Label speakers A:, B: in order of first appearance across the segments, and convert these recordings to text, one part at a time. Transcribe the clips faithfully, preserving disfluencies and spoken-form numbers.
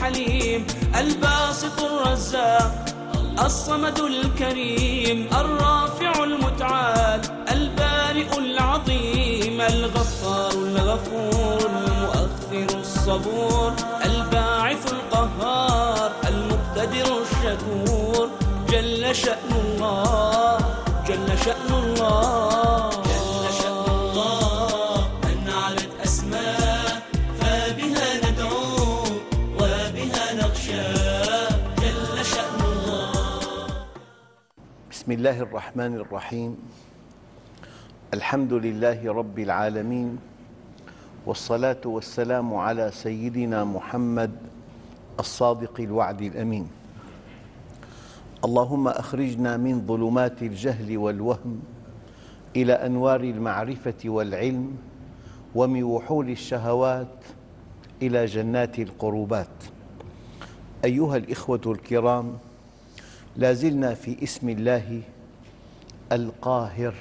A: الحليم الباسط الرزاق الصمد الكريم الرافع المتعال البارئ العظيم الغفار الغفور المؤخر الصبور الباعث القهار المقتدر الشكور جل شأن الله جل شأن الله جل شأن الله من علت أسماء فبها ندعو وبها نخشى جل شأن الله.
B: بسم الله الرحمن الرحيم. الحمد لله رب العالمين، والصلاة والسلام على سيدنا محمد الصادق الوعد الأمين. اللهم أخرجنا من ظلمات الجهل والوهم إلى أنوار المعرفة والعلم، ومن وحول الشهوات إلى جنات القربات. أيها الإخوة الكرام، لا زلنا في اسم الله القاهر،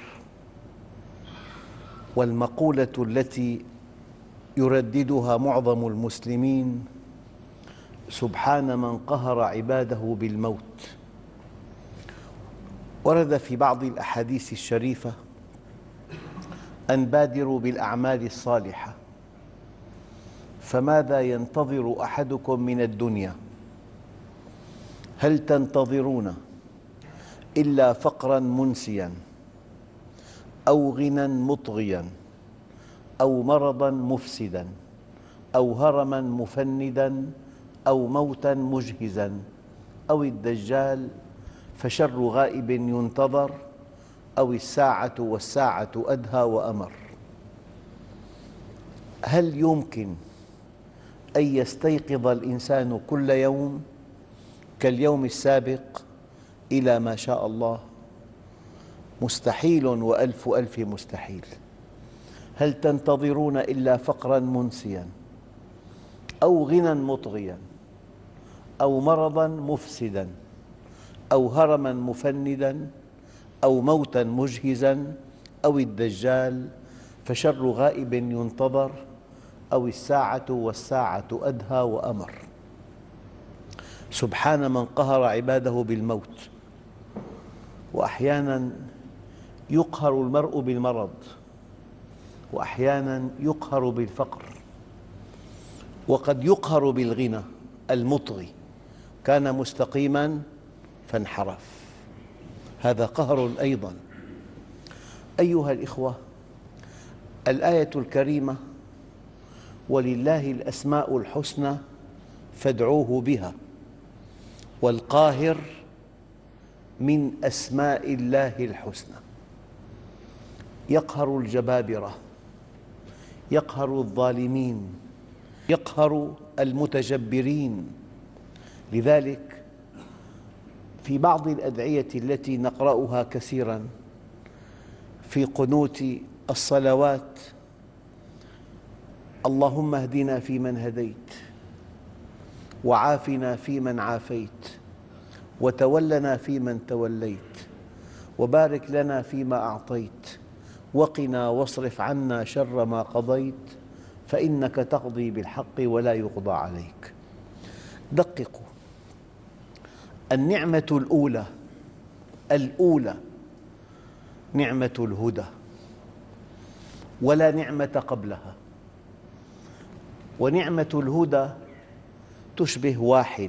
B: والمقولة التي يرددها معظم المسلمين: سبحان من قهر عباده بالموت. ورد في بعض الأحاديث الشريفة أن بادروا بالأعمال الصالحة، فماذا ينتظر أحدكم من الدنيا؟ هل تنتظرون إلا فقراً منسياً أو غنى مطغياً أو مرضاً مفسداً أو هرماً مفنداً أو موتاً مجهزاً أو الدجال فشر غائب ينتظر أو الساعة والساعة أدهى وأمر؟ هل يمكن أن يستيقظ الإنسان كل يوم كاليوم السابق إلى ما شاء الله؟ مستحيل وألف ألف مستحيل. هل تنتظرون إلا فقراً منسياً أو غنى مطغياً أو مرضاً مفسداً أو هرماً مفنداً أو موتاً مجهزاً أو الدجال فشر غائب ينتظر أو الساعة والساعة أدهى وأمر؟ سبحان من قهر عباده بالموت. وأحياناً يقهر المرء بالمرض، وأحياناً يقهر بالفقر، وقد يقهر بالغنى المطغي، كان مستقيماً فانحرف، هذا قهر أيضاً. أيها الإخوة، الآية الكريمة: ولله الأسماء الحسنى فادعوه بها، والقاهر من أسماء الله الحسنى. يقهر الجبابرة، يقهر الظالمين، يقهر المتجبرين. لذلك في بعض الأدعية التي نقرأها كثيراً في قنوت الصلوات: اللهم اهدنا فيمن هديت، وعافنا فيمن عافيت، وتولنا فيمن توليت، وبارك لنا فيما أعطيت، وقنا واصرف عنا شر ما قضيت، فإنك تقضي بالحق ولا يقضى عليك. دققوا، النعمة الأولى الأولى نعمة الهدى، ولا نعمة قبلها. ونعمة الهدى تشبه واحد،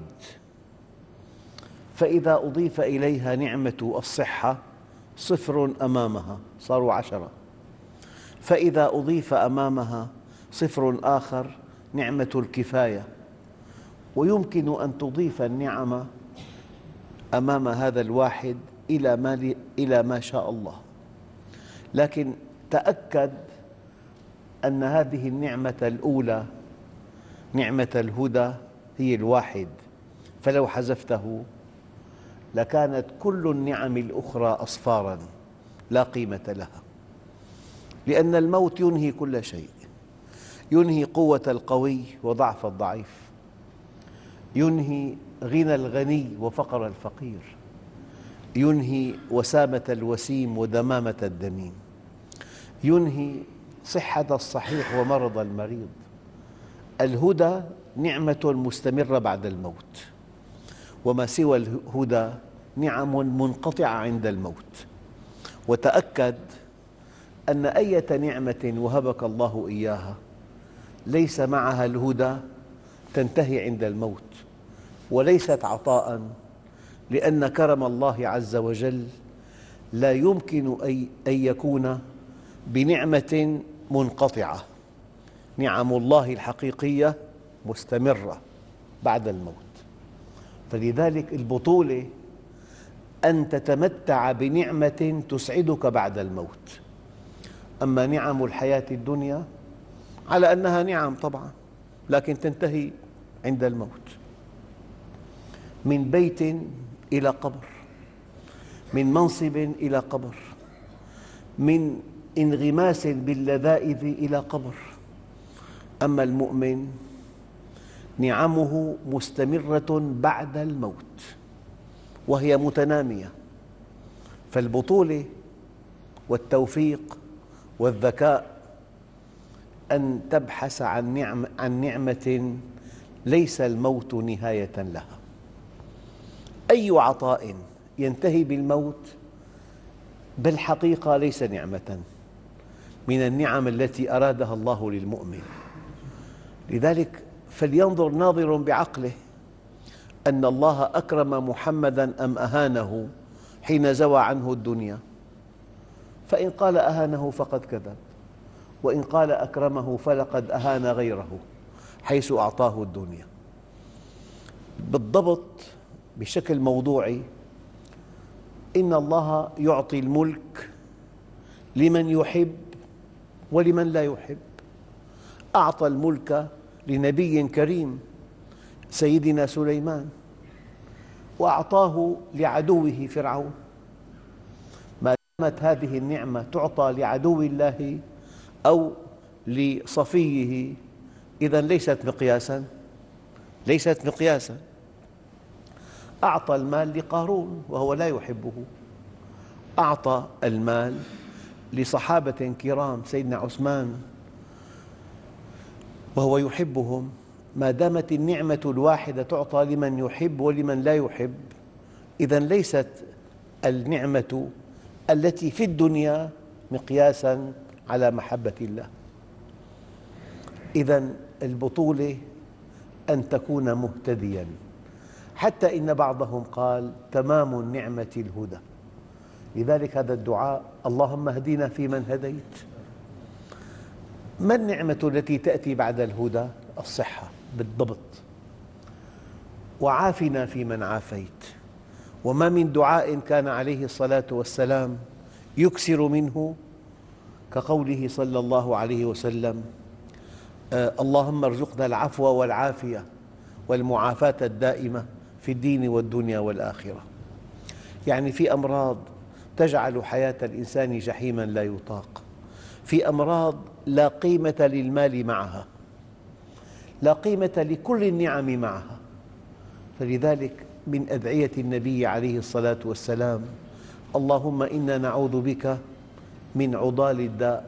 B: فإذا أضيف إليها نعمة الصحة صفر أمامها صاروا عشرة، فإذا أضيف أمامها صفر آخر نعمة الكفاية. ويمكن أن تضيف النعم أمام هذا الواحد إلى ما, إلى ما شاء الله، لكن تأكد أن هذه النعمة الأولى نعمة الهدى هي الواحد، فلو حذفته لكانت كل النعم الأخرى أصفاراً لا قيمة لها، لأن الموت ينهي كل شيء، ينهي قوة القوي وضعف الضعيف، ينهي غنى الغني وفقر الفقير، ينهي وسامة الوسيم ودمامة الدميم، ينهي صحة الصحيح ومرض المريض، الهدى نعمة مستمرة بعد الموت، وما سوى الهدى نعم منقطعة عند الموت. وتأكد أن أية نعمة وهبك الله إياها ليس معها الهدى تنتهي عند الموت، وليست عطاء، لأن كرم الله عز وجل لا يمكن أن يكون بنعمة منقطعة. نعم الله الحقيقية مستمرة بعد الموت. فلذلك البطولة أن تتمتع بنعمة تسعدك بعد الموت. أما نعم الحياة الدنيا على أنها نعم طبعا، لكن تنتهي عند الموت. من بيت إلى قبر، من منصب إلى قبر، من انغماس باللذائذ إلى قبر. أما المؤمن نعمه مستمرة بعد الموت، وهي متنامية. فالبطولة والتوفيق والذكاء أن تبحث عن نعمة, عن نعمة ليس الموت نهاية لها. أي عطاء ينتهي بالموت بالحقيقة ليس نعمة من النعم التي أرادها الله للمؤمن. لذلك فلينظر ناظر بعقله أن الله أكرم محمداً أم أهانه حين زوى عنه الدنيا. فإن قال أهانه فقد كذب، وإن قال أكرمه فلقد أهان غيره حيث أعطاه الدنيا. بالضبط بشكل موضوعي، إن الله يعطي الملك لمن يحب ولمن لا يحب. أعطى الملك لنبي كريم سيدنا سليمان، وأعطاه لعدوه فرعون. ما دامت هذه النعمة تعطى لعدو الله أو لصفيه إذن ليست مقياساً، ليست مقياساً. أعطى المال لقارون وهو لا يحبه، أعطى المال لصحابة كرام سيدنا عثمان وهو يحبهم. ما دامت النعمة الواحدة تعطى لمن يحب ولمن لا يحب، إذن ليست النعمة التي في الدنيا مقياساً على محبة الله. إذن البطولة أن تكون مهتدياً، حتى إن بعضهم قال تمام النعمة الهدى. لذلك هذا الدعاء: اللهم اهدنا فيمن هديت. ما النعمة التي تأتي بعد الهدى؟ الصحة بالضبط. وعافنا فيمن عافيت. وما من دعاء كان عليه الصلاة والسلام يكثر منه كقوله صلى الله عليه وسلم: اللهم ارزقنا العفو والعافية والمعافاة الدائمة في الدين والدنيا والآخرة. يعني في أمراض تجعل حياة الإنسان جحيماً لا يطاق، في أمراض لا قيمة للمال معها، لا قيمة لكل النعم معها. فلذلك من أدعية النبي عليه الصلاة والسلام: اللهم إنا نعوذ بك من عضال الداء،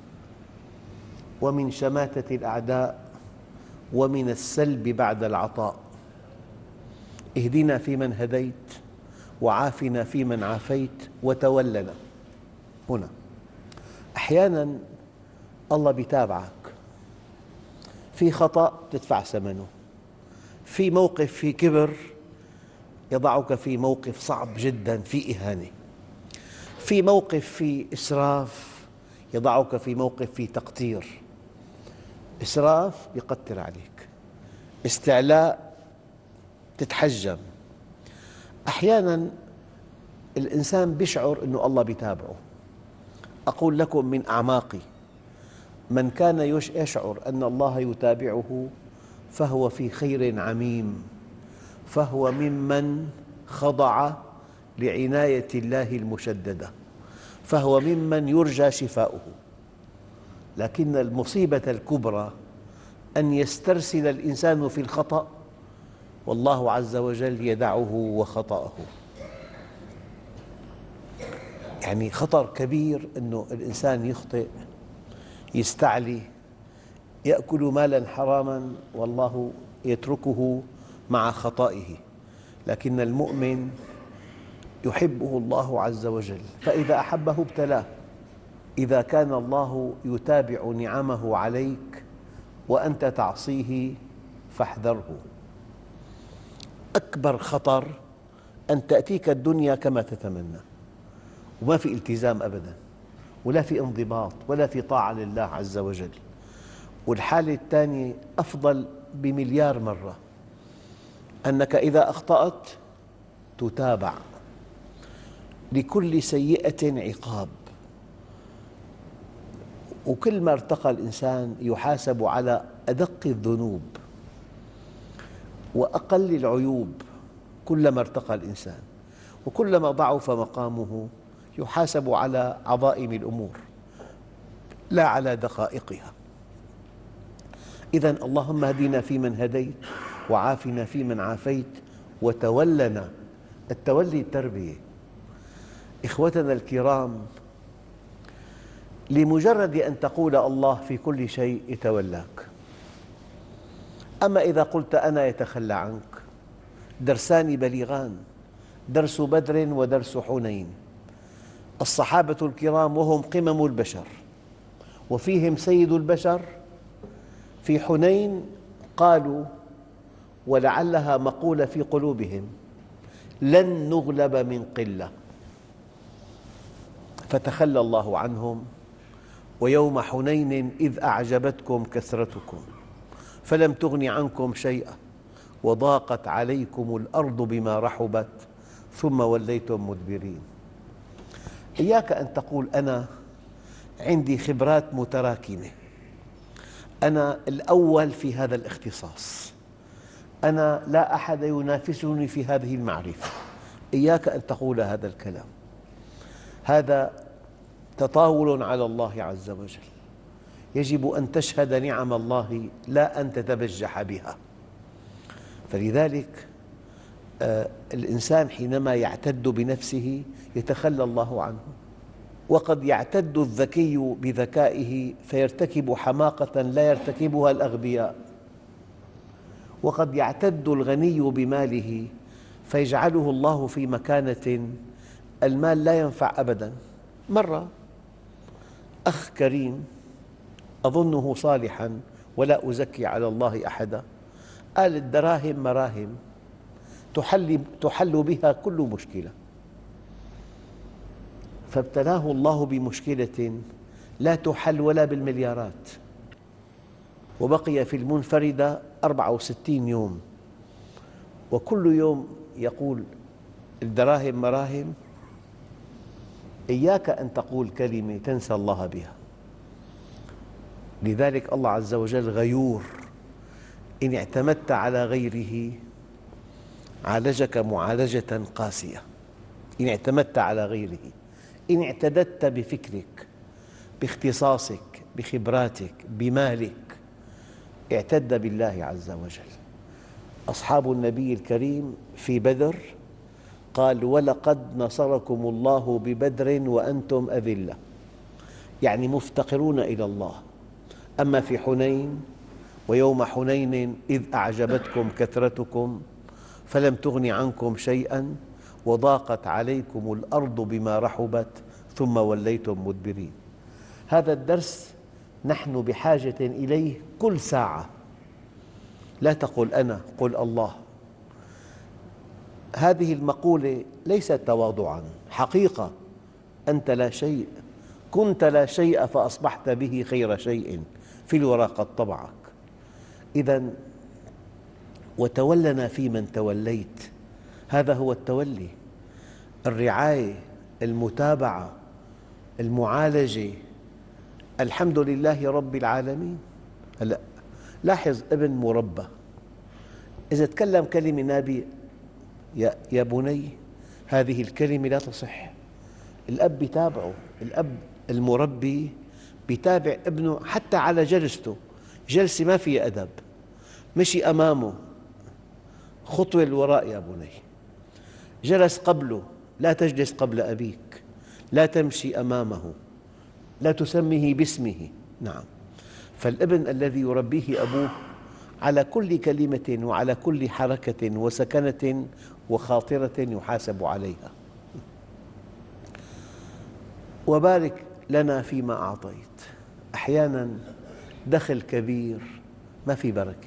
B: ومن شماتة الأعداء، ومن السلب بعد العطاء. اهدنا فيمن هديت، وعافنا فيمن عافيت، وتولنا. هنا أحياناً الله يتابعك في خطأ تدفع ثمنه، في موقف في كبر يضعك في موقف صعب جداً في إهانة، في موقف في إسراف يضعك في موقف في تقتير. إسراف يقتر عليك، استعلاء تتحجم. أحياناً الإنسان يشعر أن الله يتابعه. أقول لكم من أعماقي: من كان يشعر أن الله يتابعه فهو في خير عميم، فهو ممن خضع لعناية الله المشددة، فهو ممن يرجى شفاؤه. لكن المصيبة الكبرى أن يسترسل الإنسان في الخطأ والله عز وجل يدعه وخطأه. يعني خطر كبير أن الإنسان يخطئ، يستعلي، يأكل مالا حراما والله يتركه مع خطئه، لكن المؤمن يحبه الله عز وجل، فإذا أحبه ابتلاه. إذا كان الله يتابع نعمه عليك وأنت تعصيه فاحذره. أكبر خطر أن تأتيك الدنيا كما تتمنى، وما في التزام أبداً، ولا في انضباط، ولا في طاعة لله عز وجل. والحالة الثانية أفضل بمليار مرة، أنك إذا أخطأت تتابع، لكل سيئة عقاب، وكل ما ارتقى الإنسان يحاسب على أدق الذنوب وأقل العيوب كلما ارتقى الإنسان، وكلما ضعف مقامه يحاسب على عظائم الأمور لا على دقائقها. إذن اللهم اهدنا فيمن هديت، وعافنا فيمن عافيت، وتولنا. التولي التربية. إخوتنا الكرام، لمجرد أن تقول الله في كل شيء يتولاك، أما إذا قلت أنا يتخلى عنك. درسان بليغان، درس بدر ودرس حنين. الصحابة الكرام وهم قمم البشر وفيهم سيد البشر، في حنين قالوا، ولعلها مقولة في قلوبهم: لن نغلب من قلة، فتخلى الله عنهم. ويوم حنين إذ أعجبتكم كثرتكم فلم تغن عنكم شيئا وضاقت عليكم الأرض بما رحبت ثم وليتم مدبرين. إياك أن تقول أنا عندي خبرات متراكمة، أنا الأول في هذا الاختصاص، أنا لا أحد ينافسني في هذه المعرفة. إياك أن تقول هذا الكلام، هذا تطاول على الله عز وجل. يجب أن تشهد نعم الله لا أن تتبجح بها. فلذلك الإنسان حينما يعتد بنفسه يتخلى الله عنه، وقد يعتد الذكي بذكائه فيرتكب حماقة لا يرتكبها الأغبياء، وقد يعتد الغني بماله فيجعله الله في مكانة المال لا ينفع أبداً. مرة أخ كريم أظنه صالحاً ولا أزكي على الله أحداً، قال: الدراهم مراهم تحل, تحل بها كل مشكلة. فابتلاه الله بمشكلة لا تحل ولا بالمليارات، وبقي في المنفردة أربعة وستين يوم، وكل يوم يقول: الدراهم مراهم. إياك أن تقول كلمة تنسى الله بها. لذلك الله عز وجل غيور، إن اعتمدت على غيره عالجك معالجة قاسية. إن اعتمدت على غيره، إن اعتددت بفكرك، باختصاصك، بخبراتك، بمالك، اعتد بالله عز وجل. أصحاب النبي الكريم في بدر قال: ولقد نصركم الله ببدر وأنتم أذلة، يعني مفتقرون إلى الله. أما في حنين: ويوم حنين إذ أعجبتكم كثرتكم فلم تغن عنكم شيئا وضاقت عليكم الأرض بما رحبت ثم وليتم مدبرين. هذا الدرس نحن بحاجة إليه كل ساعة. لا تقل أنا، قل الله. هذه المقولة ليست تواضعاً، حقيقة. أنت لا شيء، كنت لا شيء فأصبحت به خير شيء، في الورى قد طبعك. إذن وتولنا فيمن توليت، هذا هو التولي، الرعاية، المتابعة، المعالجة. الحمد لله رب العالمين. هلأ لاحظ ابن مربى إذا تكلم كلمة نابية: يا, يا بني، هذه الكلمة لا تصح. الأب يتابعه، الأب المربي يتابع ابنه حتى على جلسته، جلسة ما فيها أدب، مشي أمامه خطوة للوراء يا بني، جلس قبله لا تجلس قبل أبيك، لا تمشي أمامه، لا تسميه باسمه. نعم، فالابن الذي يربيه أبوه على كل كلمة وعلى كل حركة وسكنة وخاطرة يحاسب عليها. وبارك لنا فيما أعطيت. أحياناً دخل كبير ما في بركة،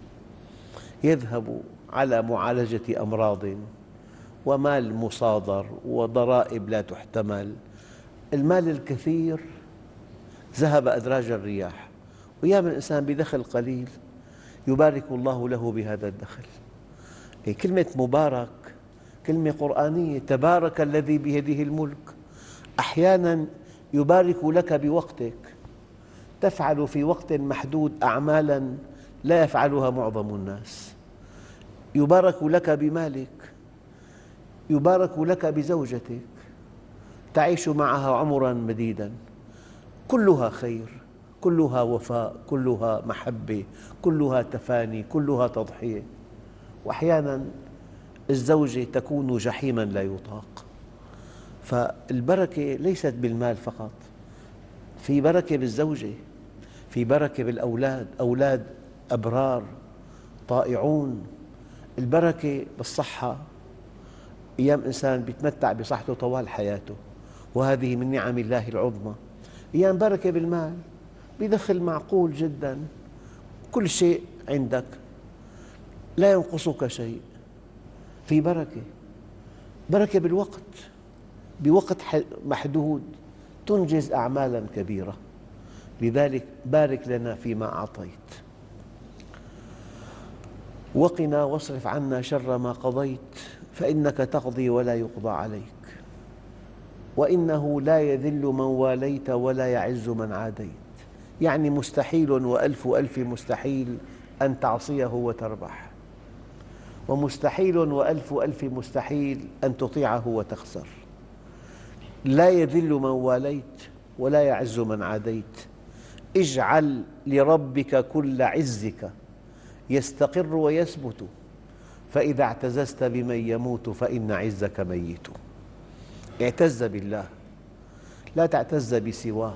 B: يذهب على معالجة أمراض ومال مصادر وضرائب لا تحتمل. المال الكثير ذهب أدراج الرياح، وأيام الإنسان بدخل قليل يبارك الله له بهذا الدخل. كلمة مبارك كلمة قرآنية، تبارك الذي بيده الملك. أحياناً يبارك لك بوقتك، تفعل في وقت محدود أعمالاً لا يفعلها معظم الناس. يبارك لك بمالك، يبارك لك بزوجتك، تعيش معها عمراً مديداً، كلها خير، كلها وفاء، كلها محبة، كلها تفاني، كلها تضحية. وأحياناً الزوجة تكون جحيماً لا يطاق. فالبركة ليست بالمال فقط، في بركة بالزوجة، في بركة بالأولاد، أولاد أبرار طائعون. البركة بالصحة، أيام إنسان يتمتع بصحته طوال حياته، وهذه من نعم الله العظمى. أيام بركة بالمال، بدخل معقول جداً، كل شيء عندك لا ينقصك شيء، في بركة. بركة بالوقت، بوقت محدود تنجز أعمالاً كبيرة. لذلك بارك لنا فيما أعطيت، وقنا واصرف عنا شر ما قضيت، فإنك تقضي ولا يقضى عليك، وإنه لا يذل من واليت ولا يعز من عاديت. يعني مستحيل وألف ألف مستحيل أن تعصيه وتربح، ومستحيل وألف ألف مستحيل أن تطيعه وتخسر. لا يذل من واليت ولا يعز من عاديت. اجعل لربك كل عزك يستقر ويثبت، فإذا اعتززت بمن يموت فإن عزك ميت. اعتز بالله، لا تعتز بسواه،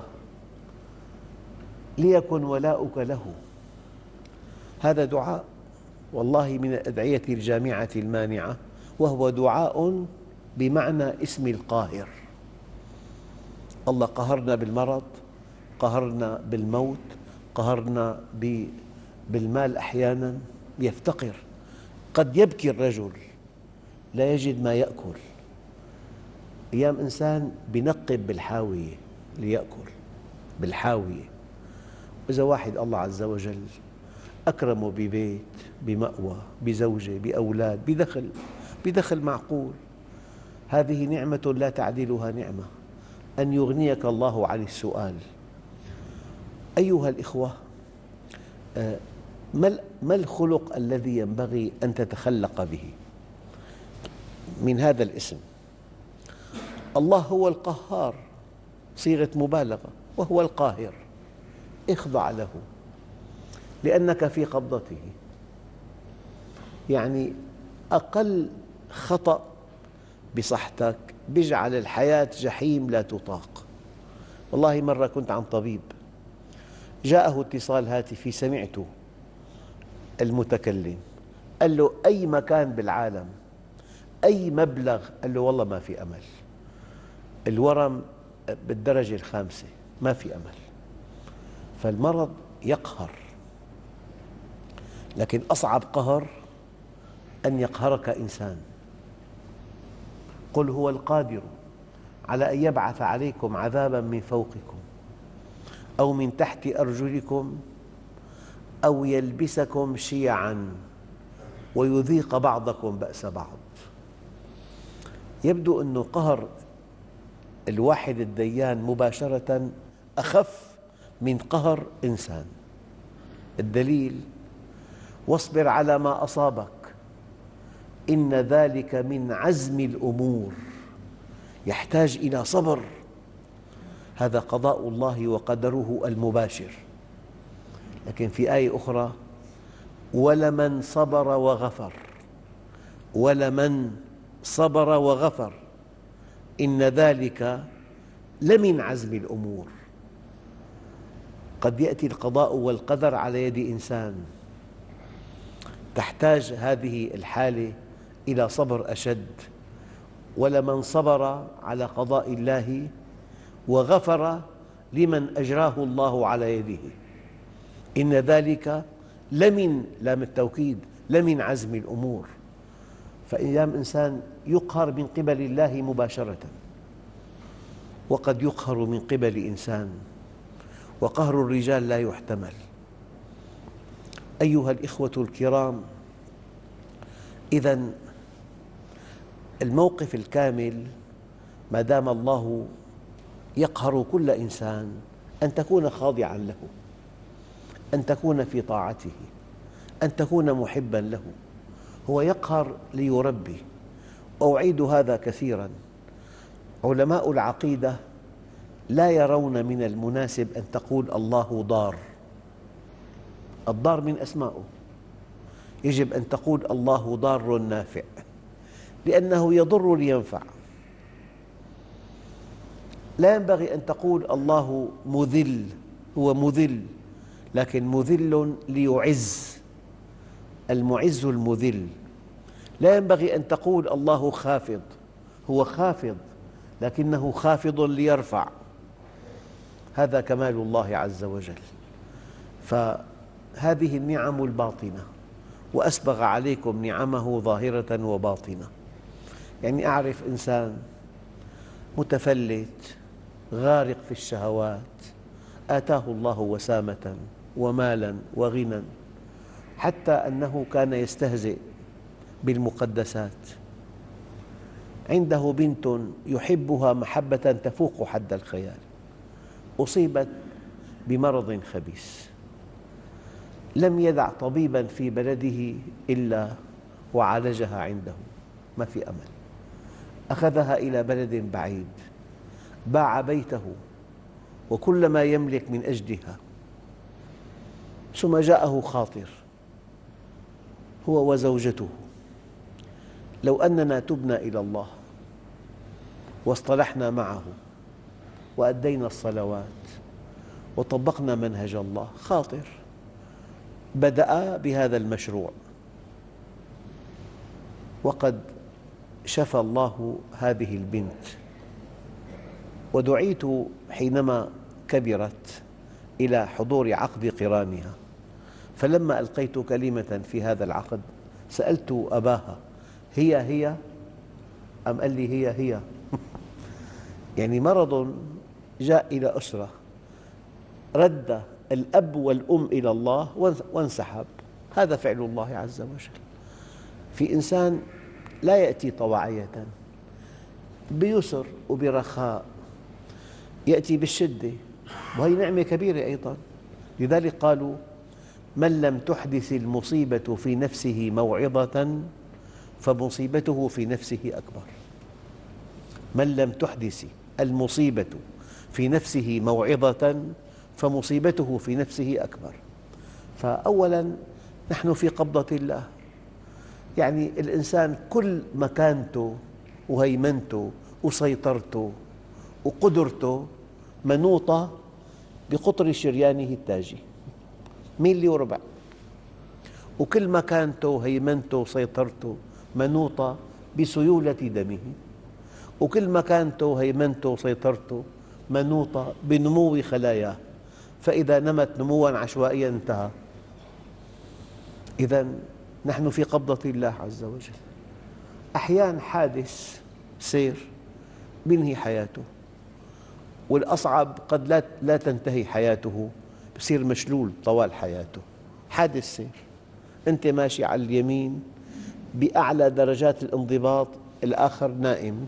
B: ليكن ولاؤك له. هذا دعاء والله من الأدعية الجامعة المانعة، وهو دعاء بمعنى اسم القاهر. الله قهرنا بالمرض، قهرنا بالموت، قهرنا بالمال. أحياناً يفتقر، قد يبكي الرجل لا يجد ما يأكل. أيام إنسان ينقب بالحاوية ليأكل، بالحاوية. إذا واحد الله عز وجل أكرمه ببيت، بمأوى، بزوجة، بأولاد، بدخل بدخل معقول، هذه نعمة لا تعدلها نعمة، أن يغنيك الله عن السؤال. أيها الإخوة، ما الخلق الذي ينبغي أن تتخلق به من هذا الاسم؟ الله هو القهار، صيغة مبالغة، وهو القاهر. اخضع له لأنك في قبضته. يعني أقل خطأ بصحتك يجعل الحياة جحيم لا تطاق. والله مرة كنت عند طبيب، جاءه اتصال هاتفي، سمعت المتكلم قال له أي مكان بالعالم، أي مبلغ؟ قال له والله ما في أمل، الورم بالدرجة الخامسة، ما في أمل. فالمرض يقهر، لكن أصعب قهر أن يقهرك إنسان. قل هو القادر على أن يبعث عليكم عذاباً من فوقكم أو من تحت أرجلكم أو يلبسكم شيعاً ويذيق بعضكم بأس بعض. يبدو أن قهر الواحد الديان مباشرة أخف من قهر إنسان. الدليل: واصبر على ما أصابك إن ذلك من عزم الأمور. يحتاج إلى صبر، هذا قضاء الله وقدره المباشر. لكن في آية أخرى: ولمن صبر وغفر، ولمن صبر وغفر إن ذلك لمن عزم الأمور. قد يأتي القضاء والقدر على يد إنسان، تحتاج هذه الحالة إلى صبر أشد. ولمن صبر على قضاء الله وغفر لمن أجراه الله على يده، إن ذلك لمن لام التوكيد لمن عزم الأمور. فأيام إنسان يقهر من قبل الله مباشرة، وقد يقهر من قبل إنسان، وقهر الرجال لا يحتمل. أيها الإخوة الكرام، إذن الموقف الكامل ما دام الله يقهر كل إنسان أن تكون خاضعاً له، أن تكون في طاعته، أن تكون محباً له. هو يقهر ليربي. وأعيد هذا كثيراً، علماء العقيدة لا يرون من المناسب أن تقول الله ضار. الضار من أسمائه، يجب أن تقول الله ضار نافع، لأنه يضر لينفع. لا ينبغي أن تقول الله مذل، هو مذل لكن مذل ليعز، المعز المذل. لا ينبغي أن تقول الله خافض، هو خافض لكنه خافض ليرفع. هذا كمال الله عز وجل. فهذه النعم الباطنة، وأسبغ عليكم نعمه ظاهرة وباطنة. يعني أعرف إنسان متفلت غارق في الشهوات، آتاه الله وسامة ومالا وغنى، حتى أنه كان يستهزئ بالمقدسات. عنده بنت يحبها محبة تفوق حد الخيال، أصيبت بمرض خبيث، لم يدع طبيباً في بلده إلا وعالجها عنده، ما في أمل. أخذها إلى بلد بعيد، باع بيته وكل ما يملك من أجلها، ثم جاءه خاطر هو وزوجته: لو أننا تبنا إلى الله واصطلحنا معه وأدينا الصلوات وطبقنا منهج الله. خاطر بدأ بهذا المشروع، وقد شفى الله هذه البنت. ودعيت حينما كبرت إلى حضور عقد قرانها، فلما ألقيت كلمة في هذا العقد سألت أباها: هي هي؟ أم قال لي هي هي؟ يعني مرض جاء إلى أسرة، رد الأب والأم إلى الله وانسحب. هذا فعل الله عز وجل. في إنسان لا يأتي طواعية، بيسر وبرخاء، يأتي بالشدة، وهي نعمة كبيرة أيضاً. لذلك قالوا: من لم تحدث المصيبة في نفسه موعظة فمصيبته في نفسه أكبر. من لم تحدث المصيبة في نفسه موعظة فمصيبته في نفسه أكبر. فأولاً نحن في قبضة الله، يعني الإنسان كل مكانته وهيمنته وسيطرته وقدرته منوطة بقطر شريانه التاجي، ميلي وربع. وكل مكانته وهيمنته وسيطرته منوطة بسيولة دمه، وكل مكانته وهيمنته وسيطرته منوطة بنمو خلاياه، فإذا نمت نمواً عشوائياً انتهى. إذن نحن في قبضة الله عز وجل. أحيانا حادث سير بينهي حياته، والأصعب قد لا تنتهي حياته، يصير مشلول طوال حياته. حادث سير، أنت ماشي على اليمين بأعلى درجات الانضباط، الآخر نائم.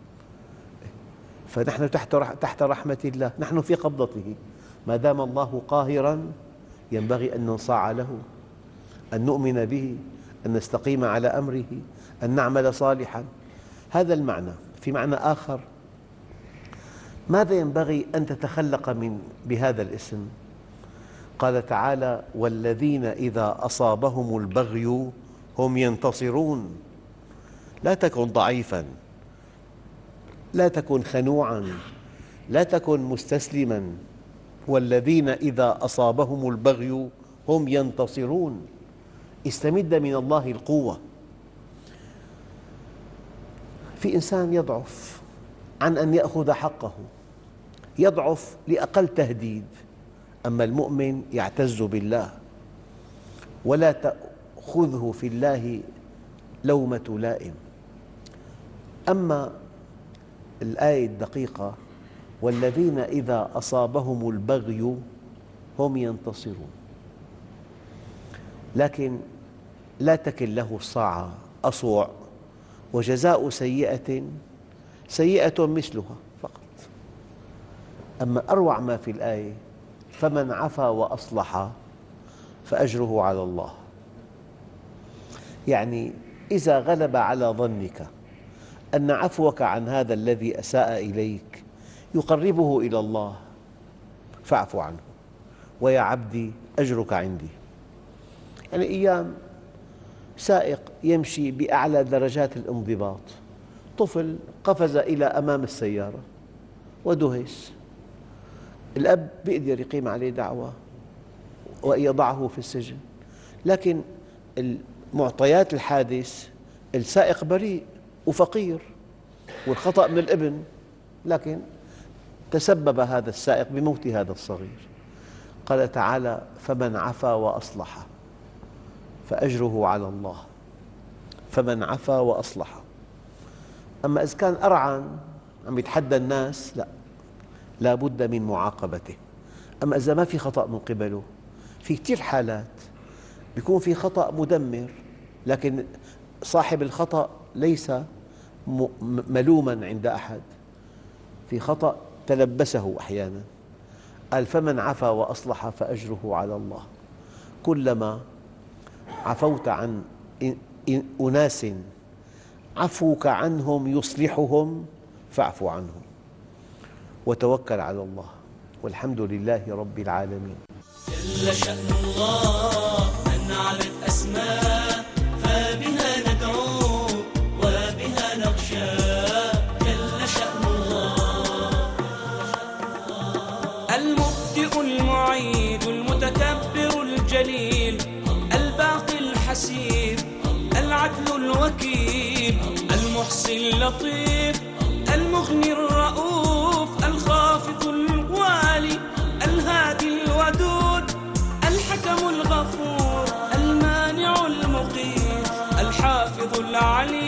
B: فنحن تحت رحمة الله، نحن في قبضته. ما دام الله قاهراً ينبغي أن ننصاع له، أن نؤمن به، أن نستقيم على أمره، أن نعمل صالحاً. هذا المعنى. في معنى آخر: ماذا ينبغي أن تتخلق من بهذا الاسم؟ قال تعالى: والذين إذا أصابهم البغي هم ينتصرون. لا تكن ضعيفاً، لا تكن خنوعاً، لا تكن مستسلماً، والذين إذا أصابهم البغي هم ينتصرون. استمد من الله القوة. في إنسان يضعف عن أن يأخذ حقه، يضعف لأقل تهديد، أما المؤمن يعتز بالله ولا تأخذه في الله لومة لائم. أما الآية الدقيقة والذين إذا أصابهم البغي هم ينتصرون، لكن لا تكن له الصاعة أصوع وجزاء سيئة سيئة مثلها فقط. أما أروع ما في الآية فمن عفا وأصلح فأجره على الله. يعني إذا غلب على ظنك أن عفوك عن هذا الذي أساء إليك يقربه إلى الله فاعف عنه، ويا عبدي أجرك عندي. يعني أيام سائق يمشي بأعلى درجات الانضباط، طفل قفز إلى أمام السيارة ودهس، الأب يقدر يقيم عليه دعوى ويضعه في السجن، لكن معطيات الحادث السائق بريء وفقير والخطأ من الابن، لكن تسبب هذا السائق بموت هذا الصغير. قال تعالى فمن عفا وأصلح فأجره على الله. فمن عفا وأصلح. أما إذا كان أرعن عم يتحدى الناس لا لا بد من معاقبته. أما إذا ما في خطأ من قبله، في كثير حالات يكون في خطأ مدمر لكن صاحب الخطأ ليس ملوما عند أحد، في خطأ تلبسه أحيانا. قال فمن عفا وأصلح فأجره على الله. كلما عفوت عن أناس عفوك عنهم يصلحهم فاعف عنهم وتوكل على الله، والحمد لله رب العالمين.
A: جل شأن الله أن علت أسماء فبها ندعو وبها نخشى. جل شأن الله المبدئ المعيد المتكبر الجليل الباقي الحسيب العدل الوكيل المحصي اللطيف المغني الرؤوف الخافض الوالي الهادي الودود الحكم الغفور المانع المقيت الحافظ العليم